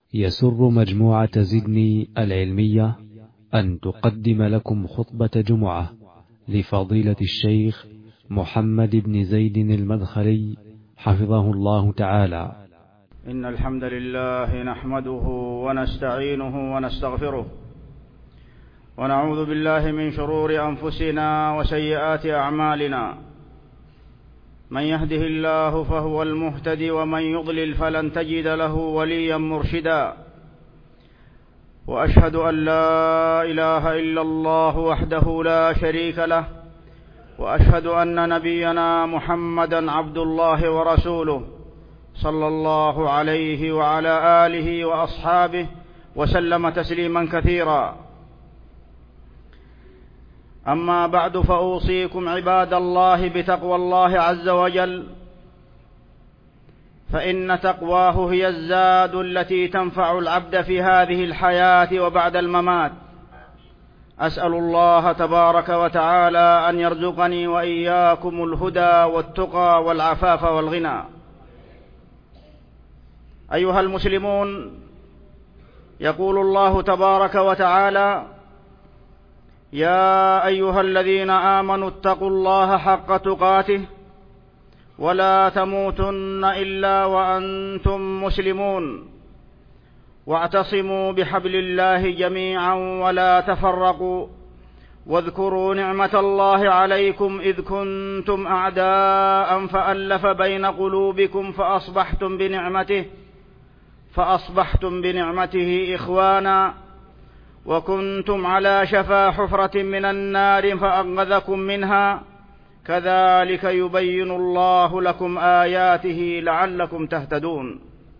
يسر مجموعة زدني العلمية أن تقدم لكم خطبة جمعة لفضيلة الشيخ محمد بن زيد المدخلي حفظه الله تعالى. إن الحمد لله نحمده ونستعينه ونستغفره ونعوذ بالله من شرور أنفسنا وسيئات أعمالنا. من يهده الله فهو المهتدي ومن يضلل فلن تجد له وليا مرشدا. وأشهد أن لا إله إلا الله وحده لا شريك له، وأشهد أن نبينا محمدا عبد الله ورسوله صلى الله عليه وعلى آله وأصحابه وسلم تسليما كثيرا. أما بعد، فأوصيكم عباد الله بتقوى الله عز وجل، فإن تقواه هي الزاد التي تنفع العبد في هذه الحياة وبعد الممات. أسأل الله تبارك وتعالى أن يرزقني وإياكم الهدى والتقى والعفاف والغنى. أيها المسلمون، يقول الله تبارك وتعالى: يا أيها الذين آمنوا اتقوا الله حق تقاته ولا تموتن إلا وأنتم مسلمون، واعتصموا بحبل الله جميعا ولا تفرقوا، واذكروا نعمة الله عليكم إذ كنتم أعداء فألف بين قلوبكم فأصبحتم بنعمته إخوانا، وكنتم على شفا حفرة من النار فأنقذكم منها، كذلك يبين الله لكم آياته لعلكم تهتدون.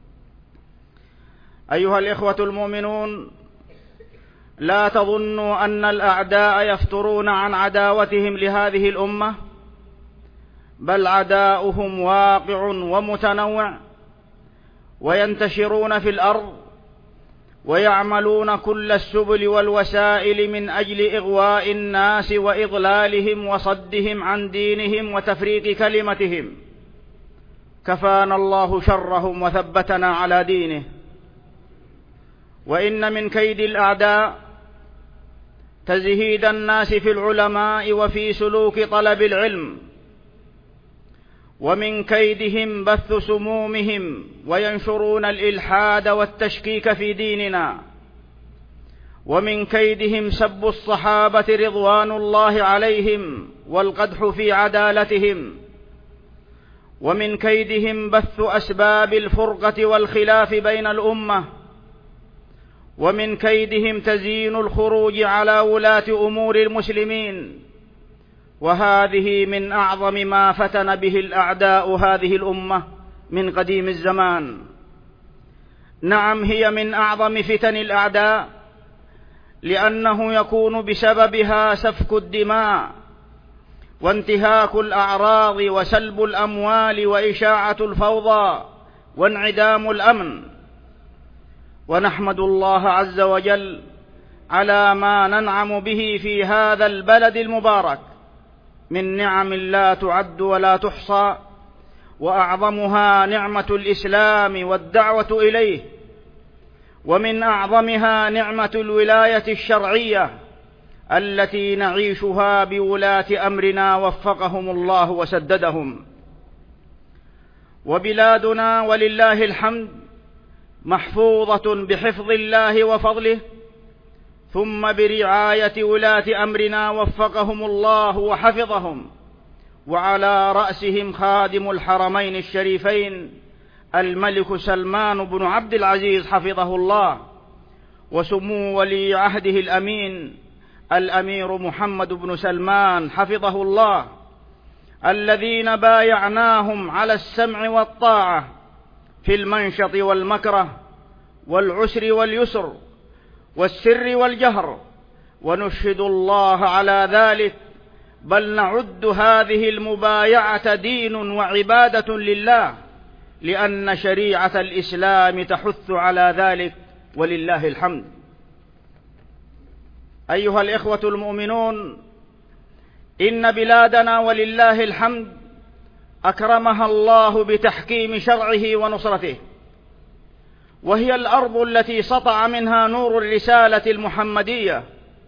أيها الإخوة المؤمنون، لا تظنوا أن الأعداء يفترون عن عداوتهم لهذه الأمة، بل عداؤهم واقع ومتنوع، وينتشرون في الأرض ويعملون كل السبل والوسائل من أجل إغواء الناس وإضلالهم وصدهم عن دينهم وتفريق كلمتهم. كفانا الله شرهم وثبتنا على دينه. وإن من كيد الأعداء تزهيد الناس في العلماء وفي سلوك طلب العلم، ومن كيدهم بث سمومهم وينشرون الإلحاد والتشكيك في ديننا، ومن كيدهم سب الصحابة رضوان الله عليهم والقدح في عدالتهم، ومن كيدهم بث أسباب الفرقة والخلاف بين الأمة، ومن كيدهم تزيين الخروج على ولاة أمور المسلمين. وهذه من أعظم ما فتن به الأعداء هذه الأمة من قديم الزمان. نعم، هي من أعظم فتن الأعداء، لأنه يكون بسببها سفك الدماء وانتهاك الأعراض وسلب الأموال وإشاعة الفوضى وانعدام الأمن. ونحمد الله عز وجل على ما ننعم به في هذا البلد المبارك من نعم لا تعد ولا تحصى، وأعظمها نعمة الإسلام والدعوة إليه، ومن أعظمها نعمة الولاية الشرعية التي نعيشها بولاة أمرنا وفقهم الله وسددهم. وبلادنا ولله الحمد محفوظة بحفظ الله وفضله، ثم برعاية ولاة أمرنا وفقهم الله وحفظهم، وعلى رأسهم خادم الحرمين الشريفين الملك سلمان بن عبد العزيز حفظه الله، وسمو ولي عهده الأمين الأمير محمد بن سلمان حفظه الله، الذين بايعناهم على السمع والطاعة في المنشط والمكره والعسر واليسر والسر والجهر، ونشهد الله على ذلك، بل نعد هذه المبايعة دين وعبادة لله، لأن شريعة الإسلام تحث على ذلك ولله الحمد. أيها الإخوة المؤمنون، إن بلادنا ولله الحمد أكرمها الله بتحكيم شرعه ونصرته، وهي الأرض التي سطع منها نور الرسالة المحمدية،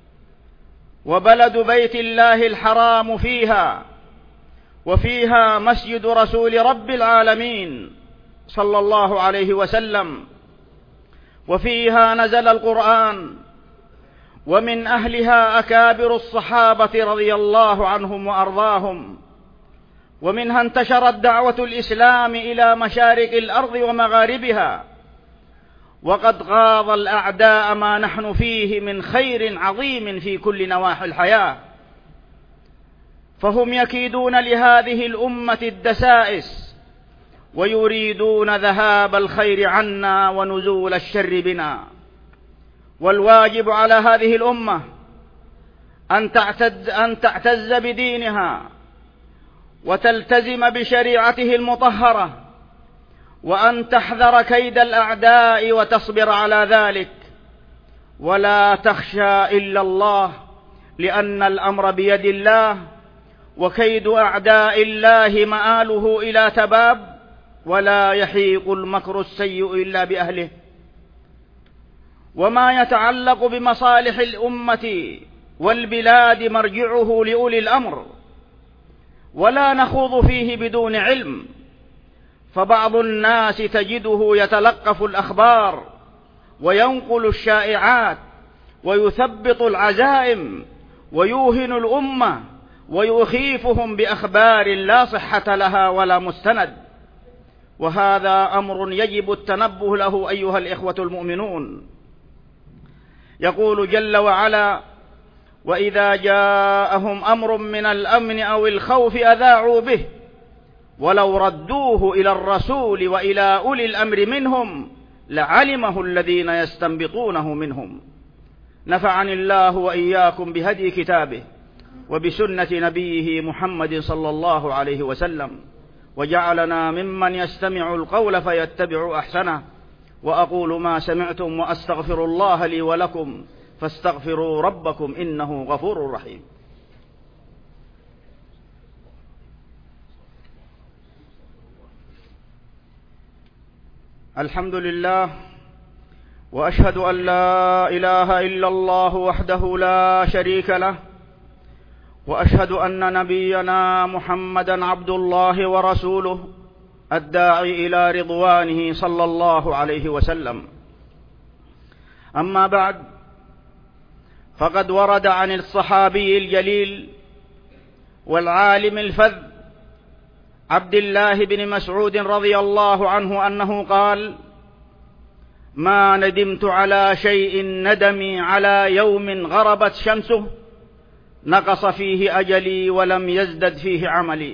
وبلد بيت الله الحرام فيها، وفيها مسجد رسول رب العالمين صلى الله عليه وسلم، وفيها نزل القرآن، ومن أهلها أكابر الصحابة رضي الله عنهم وأرضاهم، ومنها انتشرت دعوة الإسلام إلى مشارق الأرض ومغاربها، وقد غاض الأعداء ما نحن فيه من خير عظيم في كل نواحي الحياة، فهم يكيدون لهذه الأمة الدسائس، ويريدون ذهاب الخير عنا ونزول الشر بنا. والواجب على هذه الأمة أن تعتز بدينها، وتلتزم بشريعته المطهرة، وأن تحذر كيد الأعداء وتصبر على ذلك، ولا تخشى إلا الله، لأن الأمر بيد الله، وكيد أعداء الله مآله إلى تباب، ولا يحيق المكر السيء إلا بأهله. وما يتعلق بمصالح الأمة والبلاد مرجعه لأولي الأمر، ولا نخوض فيه بدون علم، فبعض الناس تجده يتلقف الأخبار وينقل الشائعات ويثبط العزائم ويوهن الأمة ويخيفهم بأخبار لا صحة لها ولا مستند، وهذا أمر يجب التنبه له أيها الإخوة المؤمنون. يقول جل وعلا: وإذا جاءهم أمر من الأمن أو الخوف أذاعوا به ولو ردوه إلى الرسول وإلى أولي الأمر منهم لعلمه الذين يستنبطونه منهم. نفعني الله وإياكم بهدي كتابه وبسنة نبيه محمد صلى الله عليه وسلم، وجعلنا ممن يستمع القول فيتبع أحسنه. وأقول ما سمعتم وأستغفر الله لي ولكم فاستغفروا ربكم إنه غفور رحيم. الحمد لله، وأشهد أن لا إله إلا الله وحده لا شريك له، وأشهد أن نبينا محمدا عبد الله ورسوله الداعي إلى رضوانه صلى الله عليه وسلم. أما بعد، فقد ورد عن الصحابي الجليل والعالم الفذ عبد الله بن مسعود رضي الله عنه أنه قال: ما ندمت على شيء ندمي على يوم غربت شمسه نقص فيه أجلي ولم يزدد فيه عملي.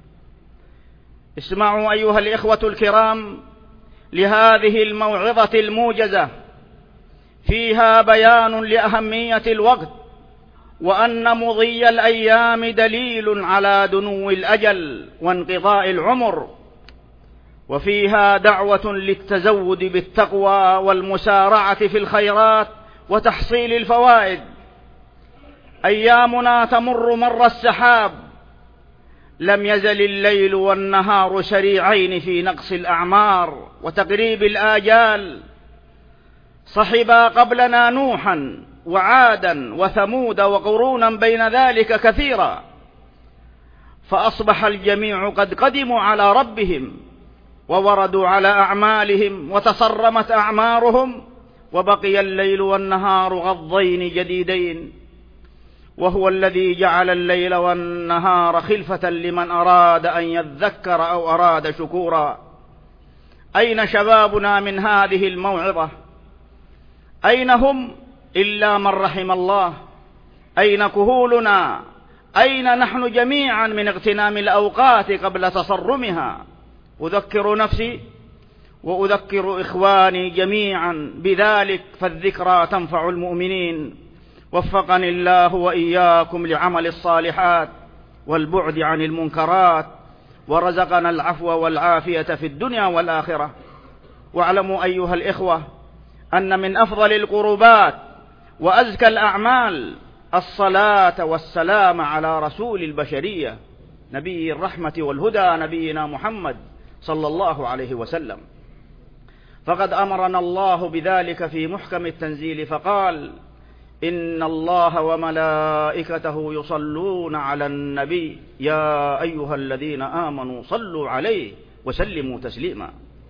اسمعوا أيها الإخوة الكرام لهذه الموعظة الموجزة، فيها بيان لأهمية الوقت، وأن مضي الأيام دليل على دنو الأجل وانقضاء العمر، وفيها دعوة للتزود بالتقوى والمسارعة في الخيرات وتحصيل الفوائد. أيامنا تمر مر السحاب، لم يزل الليل والنهار سريعين في نقص الأعمار وتقريب الآجال. صحبا قبلنا نوحا وعادا وثمود وقرونا بين ذلك كثيرا، فأصبح الجميع قد قدموا على ربهم ووردوا على أعمالهم وتصرمت أعمارهم، وبقي الليل والنهار غضين جديدين. وهو الذي جعل الليل والنهار خلفة لمن أراد أن يذكر أو أراد شكورا. أين شبابنا من هذه الموعظة؟ أين هم إلا من رحم الله؟ أين كهولنا؟ أين نحن جميعا من اغتنام الأوقات قبل تصرمها؟ أذكر نفسي وأذكر إخواني جميعا بذلك، فالذكرى تنفع المؤمنين. وفقني الله وإياكم لعمل الصالحات والبعد عن المنكرات، ورزقنا العفو والعافية في الدنيا والآخرة. واعلموا أيها الإخوة أن من أفضل القربات وأزكى الأعمال الصلاة والسلام على رسول البشرية نبي الرحمة والهدى نبينا محمد صلى الله عليه وسلم. فقد أمرنا الله بذلك في محكم التنزيل فقال: إن الله وملائكته يصلون على النبي يا أيها الذين آمنوا صلوا عليه وسلموا تسليما.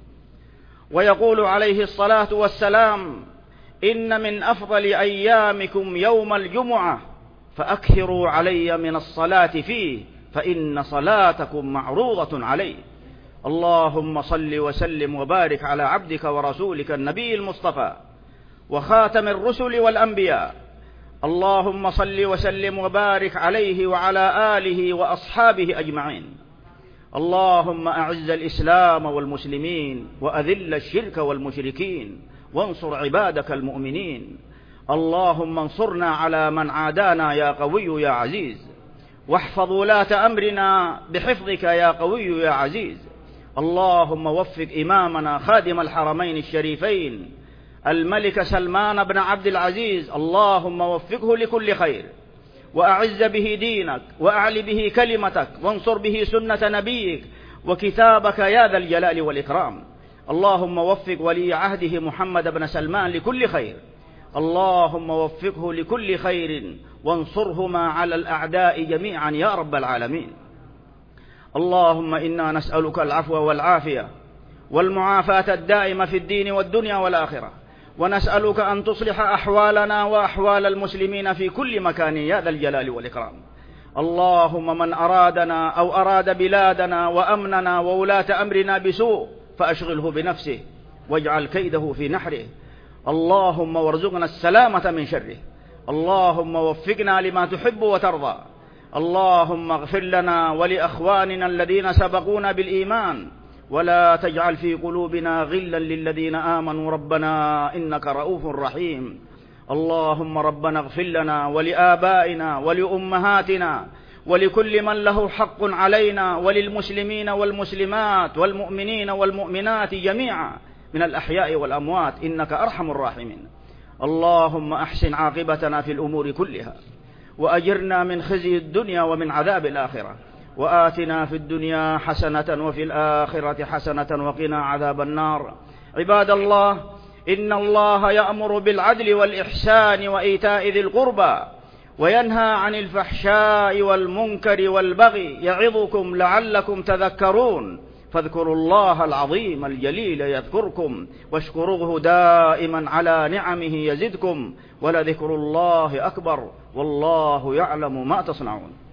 ويقول عليه الصلاة والسلام: إن من أفضل أيامكم يوم الجمعة فأكثروا علي من الصلاة فيه فإن صلاتكم معروضة علي. اللهم صل وسلم وبارك على عبدك ورسولك النبي المصطفى وخاتم الرسل والأنبياء. اللهم صل وسلم وبارك عليه وعلى آله وأصحابه أجمعين. اللهم أعز الإسلام والمسلمين وأذل الشرك والمشركين وانصر عبادك المؤمنين. اللهم انصرنا على من عادانا يا قوي يا عزيز، واحفظ ولاة أمرنا بحفظك يا قوي يا عزيز. اللهم وفق إمامنا خادم الحرمين الشريفين الملك سلمان بن عبد العزيز، اللهم وفقه لكل خير، وأعز به دينك، وأعل به كلمتك، وانصر به سنة نبيك وكتابك يا ذا الجلال والإكرام. اللهم وفق ولي عهده محمد بن سلمان لكل خير، اللهم وفقه لكل خير وانصرهما على الأعداء جميعا يا رب العالمين. اللهم إنا نسألك العفو والعافية والمعافاة الدائمة في الدين والدنيا والآخرة، ونسألك أن تصلح أحوالنا وأحوال المسلمين في كل مكان يا ذا الجلال والإكرام. اللهم من أرادنا أو أراد بلادنا وأمننا وولاة أمرنا بسوء فأشغله بنفسه واجعل كيده في نحره. اللهم وارزقنا السلامة من شره. اللهم وفقنا لما تحب وترضى. اللهم اغفر لنا ولأخواننا الذين سبقونا بالإيمان، ولا تجعل في قلوبنا غلا للذين آمنوا ربنا إنك رؤوف رحيم. اللهم ربنا اغفر لنا ولآبائنا ولأمهاتنا ولكل من له حق علينا وللمسلمين والمسلمات والمؤمنين والمؤمنات جميعا من الأحياء والأموات إنك أرحم الراحمين. اللهم أحسن عاقبتنا في الأمور كلها، وأجرنا من خزي الدنيا ومن عذاب الآخرة، وآتنا في الدنيا حسنة وفي الآخرة حسنة وقنا عذاب النار. عباد الله، إن الله يأمر بالعدل والإحسان وإيتاء ذي القربى وينهى عن الفحشاء والمنكر والبغي يعظكم لعلكم تذكرون. فاذكروا الله العظيم الجليل يذكركم، واشكروه دائما على نعمه يزدكم، ولذكر الله أكبر والله يعلم ما تصنعون.